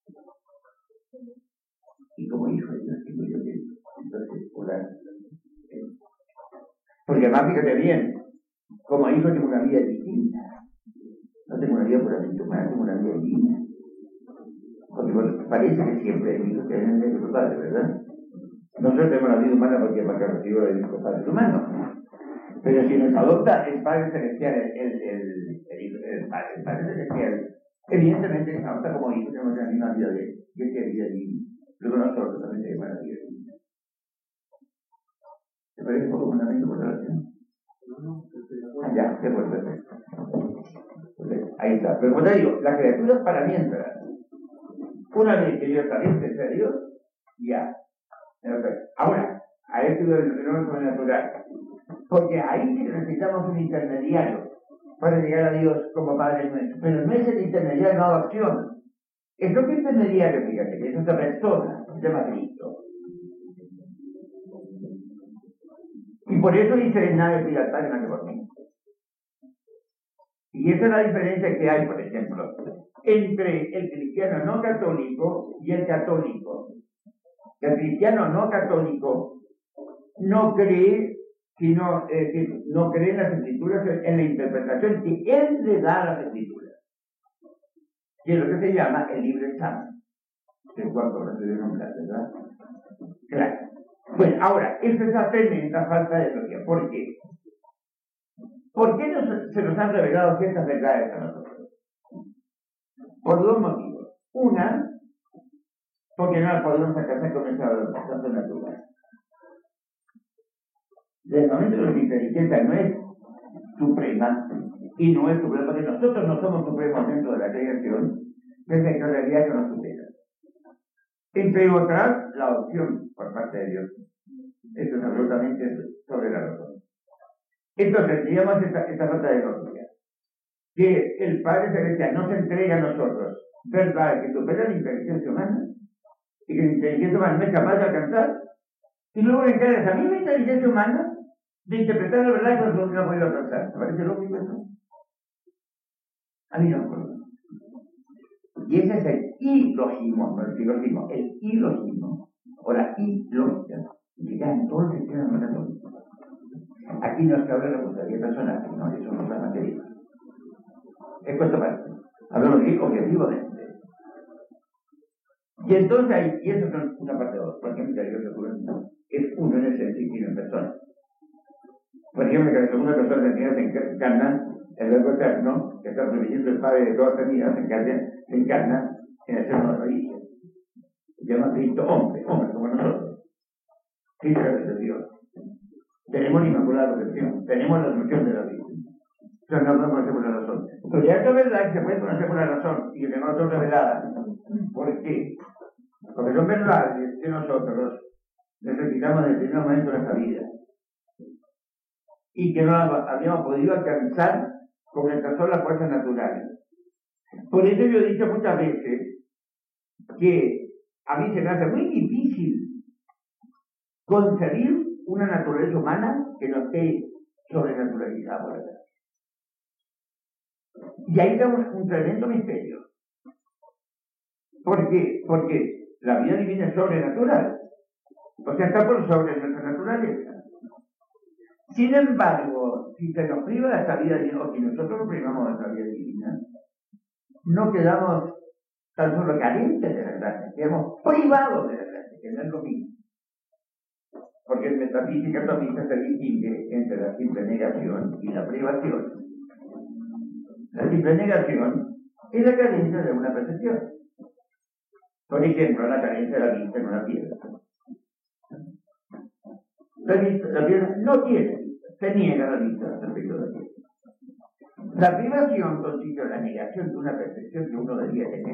Y como hijo de Dios, digo yo que entonces, orar. ¿eh? Porque además, fíjate bien, como hijo tengo una vida distinta. No tengo una vida puramente humana, tengo una vida divina. Porque bueno, parece que siempre hay hijos que tienen el mismo padre, ¿verdad? Nosotros tenemos la vida humana porque para que recibo el mismo padre humano. Pero si nos adopta el Padre Celestial, el, el, el, el, el, padre, el Padre Celestial, evidentemente nos adopta como hijos, tenemos la misma vida de él. Y esa vida divina. Luego nosotros también tenemos la vida divina. ¿Te parece un poco fundamento por la oración? Ah, ya, de acuerdo, perfecto. Ahí está. Pero como te digo, la criatura es para mientras. Una vez que yo establezco en Dios, ya. Ahora, a esto del fenómeno sobrenatural. Porque ahí sí necesitamos un intermediario para llegar a Dios como Padre nuestro. Pero no es el intermediario de la adopción. El propio intermediario, fíjate, que es otra persona, se llama Cristo. Y por eso dice, nadie pide al Padre más que por mí. Y esa es la diferencia que hay, por ejemplo, entre el cristiano no católico y el católico. El cristiano no católico no cree sino eh, que no cree en las escrituras, en la interpretación que él le da a las escrituras, que es lo que se llama el libre examen, del cual ahora se debe nombrar, ¿verdad? Claro. Bueno, ahora, esa es la tremenda falta de teología. ¿Por qué? ¿Por qué nos, se nos han revelado ciertas verdades a nosotros? Por dos motivos. Una, porque no la podemos alcanzar con nuestra adaptación natural. Desde el momento en que la inteligencia no es suprema, y no es suprema, porque nosotros no somos supremos dentro de la creación, desde que en realidad eso nos supera. Entre otras, la adopción por parte de Dios. Esto es absolutamente sobre la razón. Entonces, digamos esta, esta falta de lógica. Que el Padre Celestial no se entrega a nosotros verdades que superan la inteligencia humana, y que la inteligencia humana no es capaz de alcanzar, y luego le encarga a esa misma inteligencia humana de interpretar la verdad que nosotros no podemos alcanzar. ¿Te parece lógico eso? A mí no me acuerdo. Y ese es el ilogismo, no el silogismo, el ilogismo, o la ilógica, que ya en todo el sistema católico. Aquí no se habla de la responsabilidad personal, no, eso no es la materia. Es cuesta parte. Hablamos de objetivo de este. Y entonces hay, y eso es una parte de dos, porque mi Dios es uno en esencia y en persona. Por ejemplo, que la segunda persona de la Trinidad se encarna, el verbo eterno, que está previniendo el Padre de toda eternidad, se encarna, se encarna en el seno de la Virgen. Se llama Cristo hombre, hombre como nosotros. Cristo es Dios. Tenemos la inmaculada recepción, tenemos la asunción de la Virgen. Entonces no podemos conocer por la razón. Pero ya esta verdad que se puede conocer por la razón y que no son reveladas. ¿Por qué? Porque son verdades que nosotros necesitamos en el primer momento de nuestra vida y que no habíamos podido alcanzar con nuestras solas fuerzas naturales. Por eso yo he dicho muchas veces que a mí se me hace muy difícil concebir una naturaleza humana que no esté sobrenaturalizada por la verdad. Y ahí tenemos un tremendo misterio. ¿Por qué? Porque la vida divina es sobrenatural. O sea, está por sobre nuestra naturaleza. Sin embargo, si se nos priva de esta vida divina, o si nosotros nos privamos de esta vida divina, no quedamos tan solo carentes de la gracia, quedamos privados de la gracia, que no es lo mismo. Porque en metafísica atomista se distingue entre la simple negación y la privación. La simple negación es la carencia de una percepción. Por ejemplo, la carencia de la vista en una piedra. La, vista, la piedra no tiene vista, se niega la vista respecto de la piedra. La privación consiste en la negación de una percepción que uno debía tener.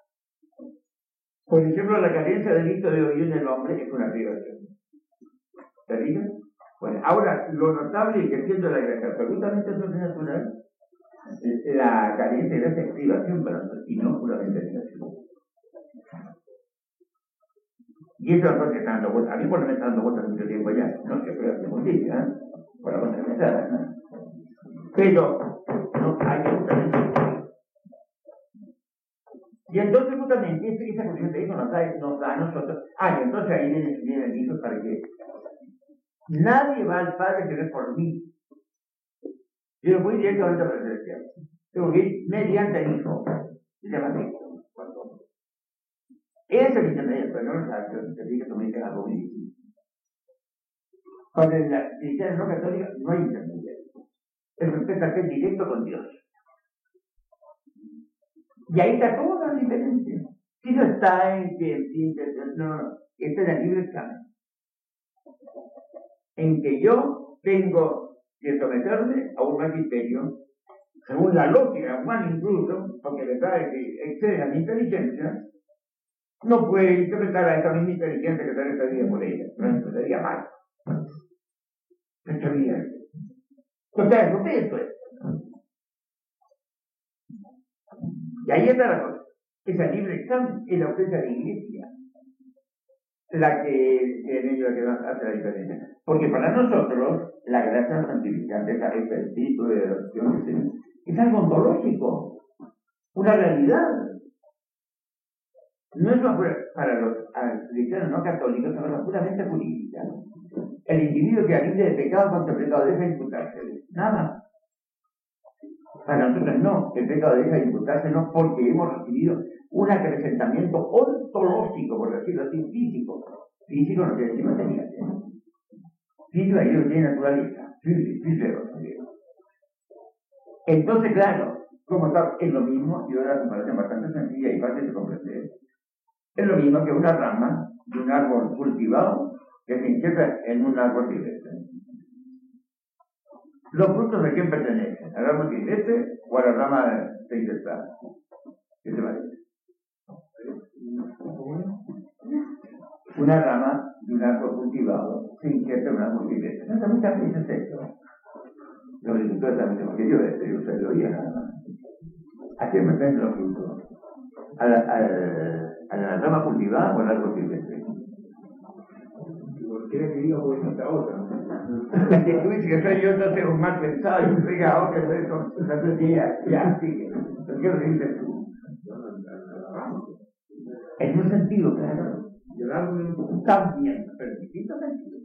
Por ejemplo, la carencia de vista de oído en el hombre es una privación. ¿Te fijas? Bueno, ahora, lo notable es que siendo la gracia absolutamente sobrenatural, la carencia de esa privación para nosotros, y no puramente negación. Y eso es lo que está dando vueltas. A mí por lo menos está dando vueltas mucho tiempo ya. No sé, pero hace mucho tiempo, ¿eh? Por la cosa empezada, ¿no? Pero, no, hay que justamente. Y entonces, justamente, esa cuestión de eso nos da, nos da a nosotros. Ah, y entonces ahí viene, viene el dicho para que nadie va al Padre que no es por mí. Yo voy directamente a la presencia. Tengo que ir mediante el Hijo. Se llama Cristo. Ese es el intermedio, pero no lo sabes, pero te digo que tú me dices algo muy difícil. Con la cristiana no católica no hay intermediario. Es respecto a ser directo con Dios. Y ahí está toda la diferencia. Si no está en que, en fin, no, no, este es el libre examen. En que yo tengo que someterme a un magisterio, según la lógica humana incluso, porque le trae que excede a mi inteligencia, no puede interpretar a esa misma inteligencia que trae esta vida por ella. No, sería mal. Esto es bien. O sea, ¿por qué esto es? Y ahí está la cosa. Esa libre examen es la ausencia de la iglesia la que, que en ello la que hace la diferencia. Porque para nosotros, la gracia santificante, ese espíritu de oración, es algo ontológico, una realidad. No es una pura, para los cristianos no católicos, es una puramente jurídica. El individuo que admite de pecado cuando el pecado deja de imputarse. Nada. Para nosotros no, el pecado deja de imputarse no porque hemos recibido un acrecentamiento ontológico, por decirlo así, físico. Físico no quiere decir material. Físico ahí no tiene naturaleza. Físico. Entonces, claro, como tal, es lo mismo, y una comparación bastante sencilla y fácil de comprender. Es lo mismo que una rama de un árbol cultivado que se inserta en un árbol silvestre. ¿Los frutos de quién pertenecen? ¿Al árbol silvestre o a la rama de insertada? ¿Qué te parece? Una rama de un árbol cultivado se inserta en un árbol silvestre. No, también también es esto. Los agricultores también, porque yo de yo se lo oía nada más. ¿A qué me pertenecen los frutos? ¿A la, a, a la rama cultivada o al árbol silvestre? ¿Quieres que diga por esta otra? Si tú dices que soy yo, entonces un mal pensado, y me diga, oh, que soy eso, entonces ya, ya, sigue. ¿Pero qué lo dices tú? En un sentido, claro. También, pero en distintos sentidos.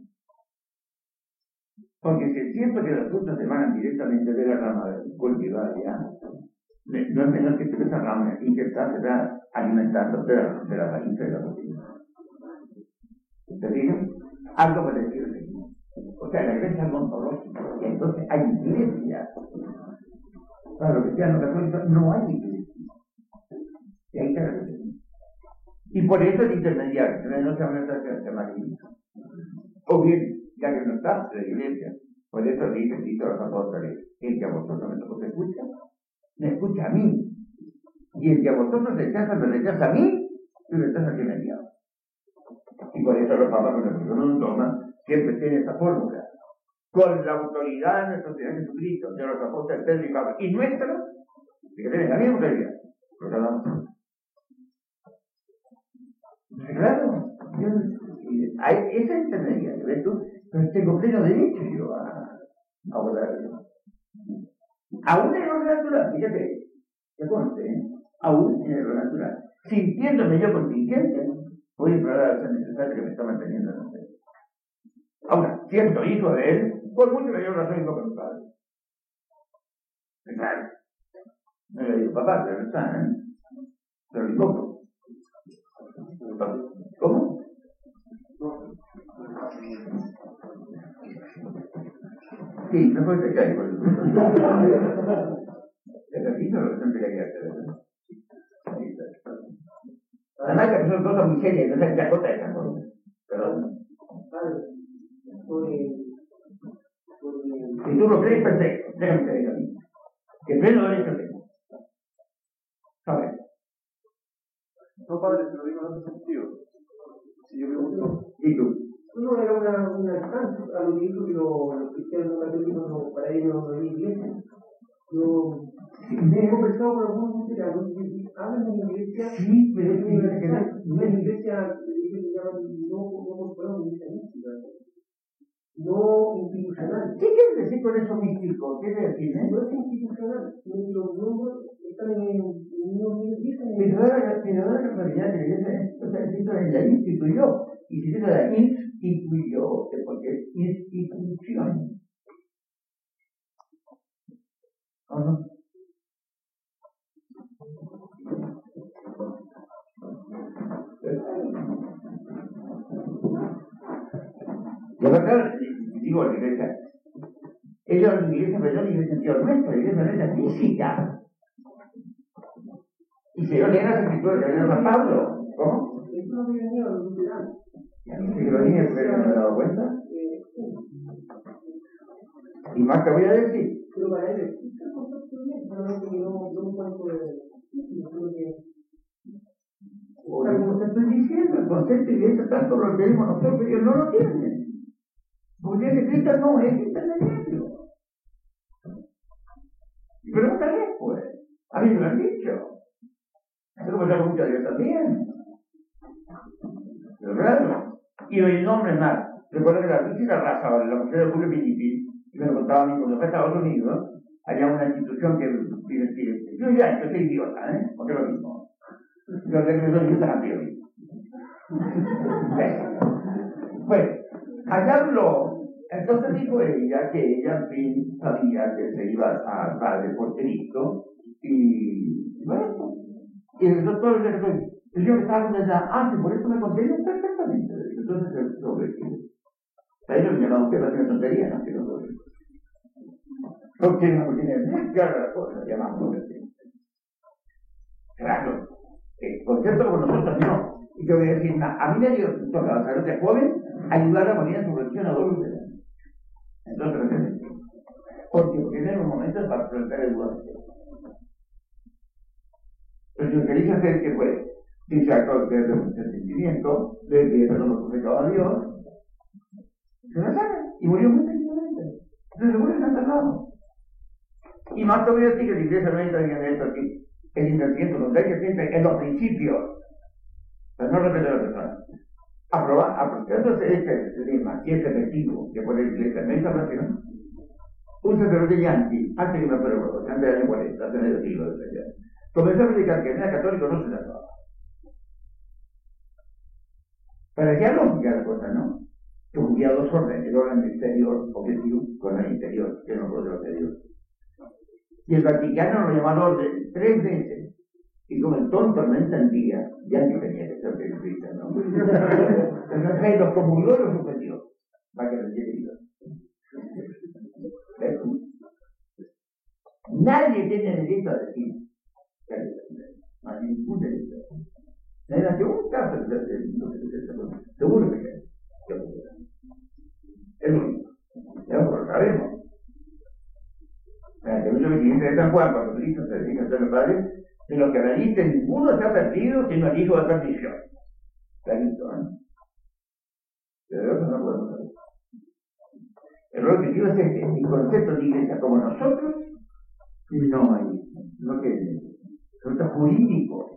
Porque si es cierto que los frutos emanan directamente de la rama cultivada ya, no es menos que esa rama insertada se está alimentando de la, de la raíz de la cultivada. ¿Te fijas? Algo parecido. O sea, la iglesia es algo ontológico. Y entonces hay iglesia. Para los cristianos católicos no hay iglesia. Y ahí está la iglesia. Y por eso el intermediario, no se habla de María. O bien, ya que no está la iglesia, por eso dice Cristo a los apóstoles: el que a vosotros me escucha, me escucha a mí. Y el que a vosotros rechaza, me rechaza a mí, y rechaza a quien me ha enviado. Y por eso los papas, cuando nosotros nos toman, siempre tienen esa fórmula. Con la autoridad de nuestro Señor Jesucristo, de los apóstoles Pedro y Pablo, y nuestra, que tienen la misma autoridad, lo que hablamos. Claro, yo, hay esa intermedia, ¿ves tú? Pero tengo pleno derecho yo a, a votar. Aún en lo natural, fíjate, que conste, ¿eh? Aún en lo natural, sintiéndome yo contingente, voy a implorar a ese necesario que me está manteniendo en la fe. Ahora, siendo hijo de él, por mucho que yo no soy hijo con mi padre. Claro. No le digo papá, pero no está, ¿eh? Pero ni poco. ¿Cómo? Sí, no puede ser, por supuesto. El repito lo que tendría que hacer, ¿verdad? Además que son cosas muy serias, no se te acota esa cosa. Perdón. Si tú lo crees, perfecto. Déjame que te diga a mí. Que pleno derecho tengo. ¿Sabes? No, padre, te lo digo en otro sentido. Si yo pregunto. ¿Y tú? No era una, una distancia a lo que dijo que los cristianos católicos no, para ellos no hay iglesia. Yo he conversado con algunos cristianos y hablan de una iglesia. Sí, pero es universal. Una iglesia que se llama no corporal, iglesia mística. No institucional. ¿Qué quieres decir con eso místico? ¿Qué quieres decir? Eh? No es institucional. Los miembros están en unos iglesia. Pero ahora la casualidad de la iglesia, o sea, Cristo la instituyó. Y si Cristo la instituyó, es porque es institución. ¿O no? Yo verdad, digo la iglesia, ellos en la iglesia, pero yo en la iglesia nuestra, la iglesia nuestra física. Y si yo leo las escrituras que leyeron a Pablo, ¿cómo? Eso no me venía a los luteranos. Ya no sé que lo dije porque no me he dado cuenta. Y más te voy a decir. Pero para él existe el concepto de Dios, solamente que no no cuanto de. Por eso te estoy diciendo, el concepto de iglesia tanto lo tenemos nosotros, ellos no lo tienen. Porque ese Cristo no es intermediario. Y pregúntale, pues. A mí me lo han dicho. Yo conversado mucho a Dios también. Pero claro. Y el nombre más. Recuerdo que la física raza, la mujer de Julio Filippi, y me lo contaba a mí cuando fue a Estados Unidos, había una institución que pide, yo ya, yo soy idiota, ¿eh? Porque lo mismo. Yo sé que soy idiota a priori. Bueno, allá habló. Entonces dijo ella que ella, en fin, sabía que se iba a Padre por Cristo, y bueno, y el doctor le dijo, el señor estaba con ella, ah, sí, por eso me conté perfectamente. Entonces el sobre ahí no me llamaba usted para hacer una tontería, ¿no? Que no lo porque no tiene muy clara la cosa, llamamos así. Claro, el concepto con nosotros no. Y yo voy a decir, a mí me dio toca a la salud de joven ayudar a morir en su religión adulta. Entonces, ¿qué me entiendo? Porque tienen un momento para plantar el duelo. Pero lo que quería hacer que fue, dice acá que es un sentimiento de que eso no lo publicaba a Dios, se la saca y murió muy tranquilamente. Entonces se murió enterrado. Y más todavía sí que la iglesia no entra en esto aquí. El intercierto, donde hay que siempre en los principios, pero no repete a la persona. Aprobar, aplicándose este lema y este efectivo que pone la iglesia en esta nación, un sacerdote yanqui, antes que me acuerdo, antes del año cuarenta, hace medio siglo de allá, comenzó a predicar que el católico no se la acaba. Parecía lógica la cosa, ¿no? Que hubiera dos órdenes, el orden exterior objetivo con el interior, que no puede ser Dios. Y el Vaticano lo llamó al orden tres veces. Y como el tonto no entendía, ya que tenía que ser periodista, ¿no? Entonces los comulgó y los suspendió. Para que lo entienda. Nadie tiene derecho a decir. No hay ningún derecho. Nadie hace un caso de lo seguro que es. Es lo único. Ya lo sabemos. El mucho siguiente de San Juan, cuando Cristo se dedica a ser el Padre, de los que realice ninguno se ha perdido, sino el hijo de perdición. Clarito, ¿no? Pero eso no podemos saber. El objetivo es este, el concepto de iglesia como nosotros, no hay, no tiene, concepto jurídico.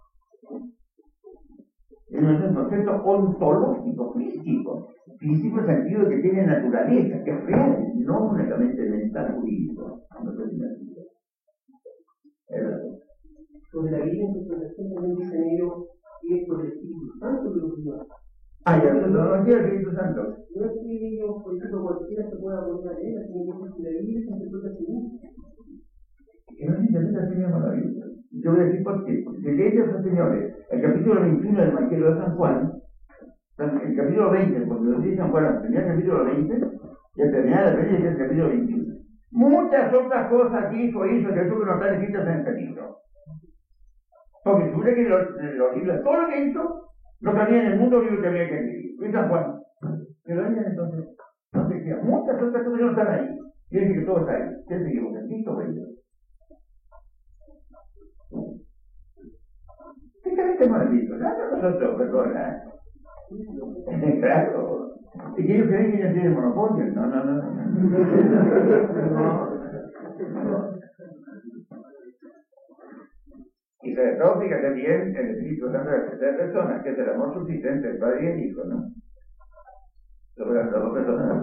Es un concepto ontológico, físico, físico en el sentido de que tiene naturaleza, que es real, no únicamente mental jurídico. No tiene sentido. Es verdad. Sobre la vida en interpretación también dicen ellos y es por el Espíritu Santo que lo pidió. Ah, ya, no, no quiero el Espíritu Santo. No es que ellos, por ejemplo, cualquiera se pueda poner a leer, sino que la Biblia se interpreta así mismo. Que no se interpreta así mismo la Biblia. Yo voy a decir por qué. Porque de ellos, señores, el capítulo veintiuno del Evangelio de San Juan, el capítulo veinte, porque lo dice San Juan, tenía el capítulo veinte, y al terminar el veinte es el capítulo veintiuno. Muchas otras cosas dijo, hizo, que tú que no están escritas en este libro. Porque seguro que los, los libros, todo lo que hizo, lo que había en el mundo, lo que había que escribir. Y San Juan. Pero ahí entonces, no decía, muchas otras cosas que no están ahí. Y dice que todo está ahí. ¿Qué se equivocó? ¿Cristo o ellos? ¿Qué tal este maldito? No, nosotros, perdona. Claro. Y que ellos creen que ellos tienen monopolio. No, no, no, no. no. Y sobre todo, fíjate bien, el Espíritu Santo de las tres personas, que es el amor subsistente del Padre y el Hijo, ¿no? Sobre las dos personas.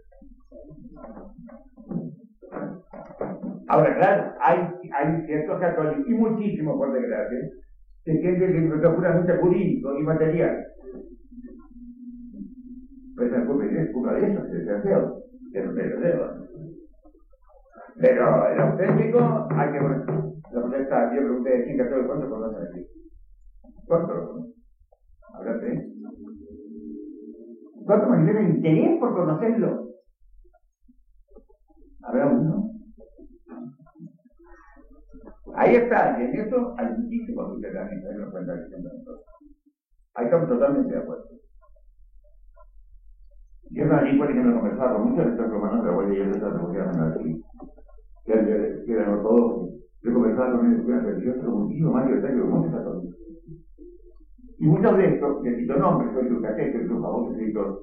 Ahora, claro, hay, hay ciertos católicos, y muchísimos, por desgracia, que entienden que el protocolo es puramente jurídico y material. Pues es culpa, es culpa de eso, es deseo, de los deseos. Pero el auténtico, hay que ver. La protesta, yo pregunté a cien católicos, ¿cuánto conocen aquí? ¿Cuánto lo conocen? Habrá tres. ¿Cuánto mantienen interés por conocerlo? Habrá uno. Ahí está, y en eso hay muchísimos que se dan en la cuenta que tenemos nosotros. Ahí estamos totalmente de acuerdo. Yo también, por ejemplo, conversaba con muchos de estos romanos de la Guardia y de estos refugiados en aquí, que eran ortodoxos. Yo conversaba con ellos de una religiosa muchísimo más libertario que muchos católicos. Y muchos de estos, les cito nombres, soy su catequista, que es un famoso escritor,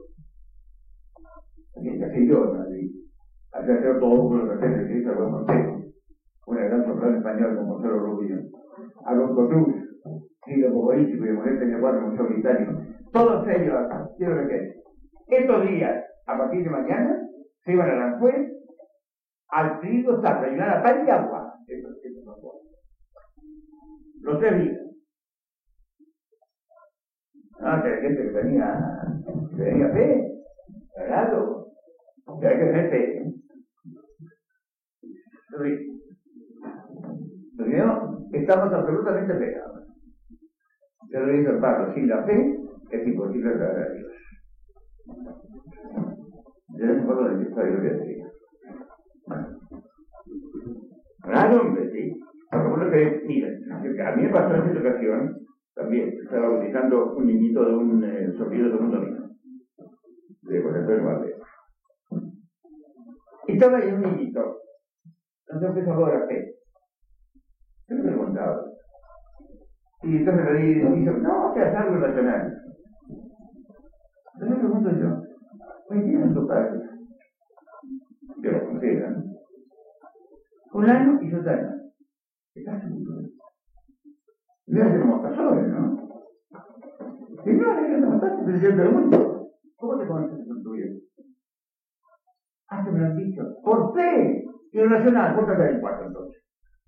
que así yo, al tercero todo con los catequistas, que dice Buen Montejo, una gran soprano español como Marcelo Rubio, a los Cruz, Gilo Poporístico y Morete de Guardia, Museo Británico, todos ellos, quiero decir, estos días, a partir de mañana, se iban a Aranjuez, al trigo Santa, y a pan y agua. Eso, eso no puede. Los tres días. Ah, que la gente que tenía, que tenía fe, Claro, que hay que tener fe. Primero, estamos absolutamente pegados. Yo lo dice Pablo, sin la fe es imposible agradar a Dios. Yo no me acuerdo de qué estaba yo que decía. Bueno. Claro, hombre, sí. Por lo menos que, miren, a mí me pasó en esta ocasión, también, estaba bautizando un niñito de un eh, sobrino de un domingo, de José Antonio Valdez. Y estaba ahí un niñito, no sé qué sabor la fe. Yo me preguntaba. Y entonces le dije, no, que es algo irracional. Yo me pregunto yo, ¿me quién es tu padre? Yo lo conocía, ¿no? Fulano y Sotana. ¿Estás seguro? Yo ya tenemos cazadores, ¿no? Si no, ya tenemos cazadores, pero yo pregunto, ¿cómo te conoces que son tuyos? Ah, que me lo han dicho. ¿Por qué? Irracional, ¿por qué te el cuarto entonces?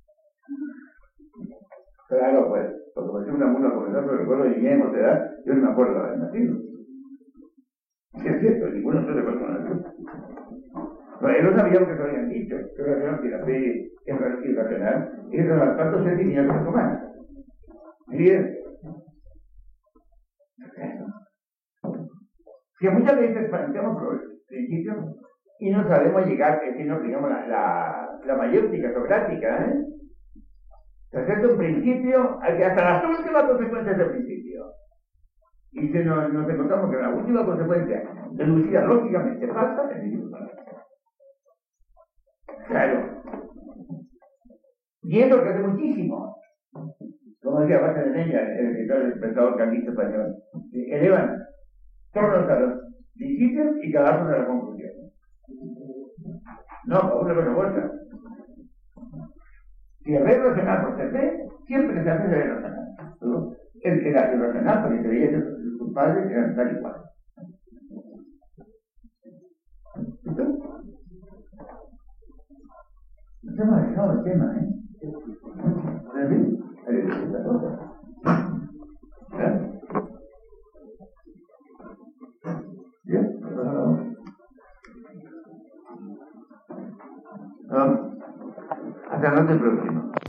Claro, pues, porque me hacía una mula comenzar, pero recuerdo de niñez, de edad, yo no me acuerdo de haber nacido. Si es cierto, ninguno se recuerda con nacido. Bueno, él no sabía lo que se habían dicho, que relación que la fe es irracional, y eso al tanto se tenía que tomar. Bien. Que muchas veces planteamos principios y no sabemos llegar, es decir, no digamos la, la, la mayéutica socrática, ¿eh? Se acepta un principio hasta las últimas consecuencias del principio. Y si nos, nos encontramos que la última consecuencia, deducida lógicamente, falsa, es el claro. Y eso lo que hace muchísimo. Como decía Vázquez de Neña, el escritor del pensador carlista español, elevan tornos a los principios y cada uno de la conclusión. No, por una cosa vuelta. Si el rey racional por ser fe, siempre se hace el rey racional. El, el acto racional, por inteligencia de sus padres, eran tal y cual. ¿Listo? No se hemos dejado el tema, ¿eh? ¿Es decir? Hay que decir la cosa. ¿Verdad? ¿Bien? Vamos. Hasta la noche próxima.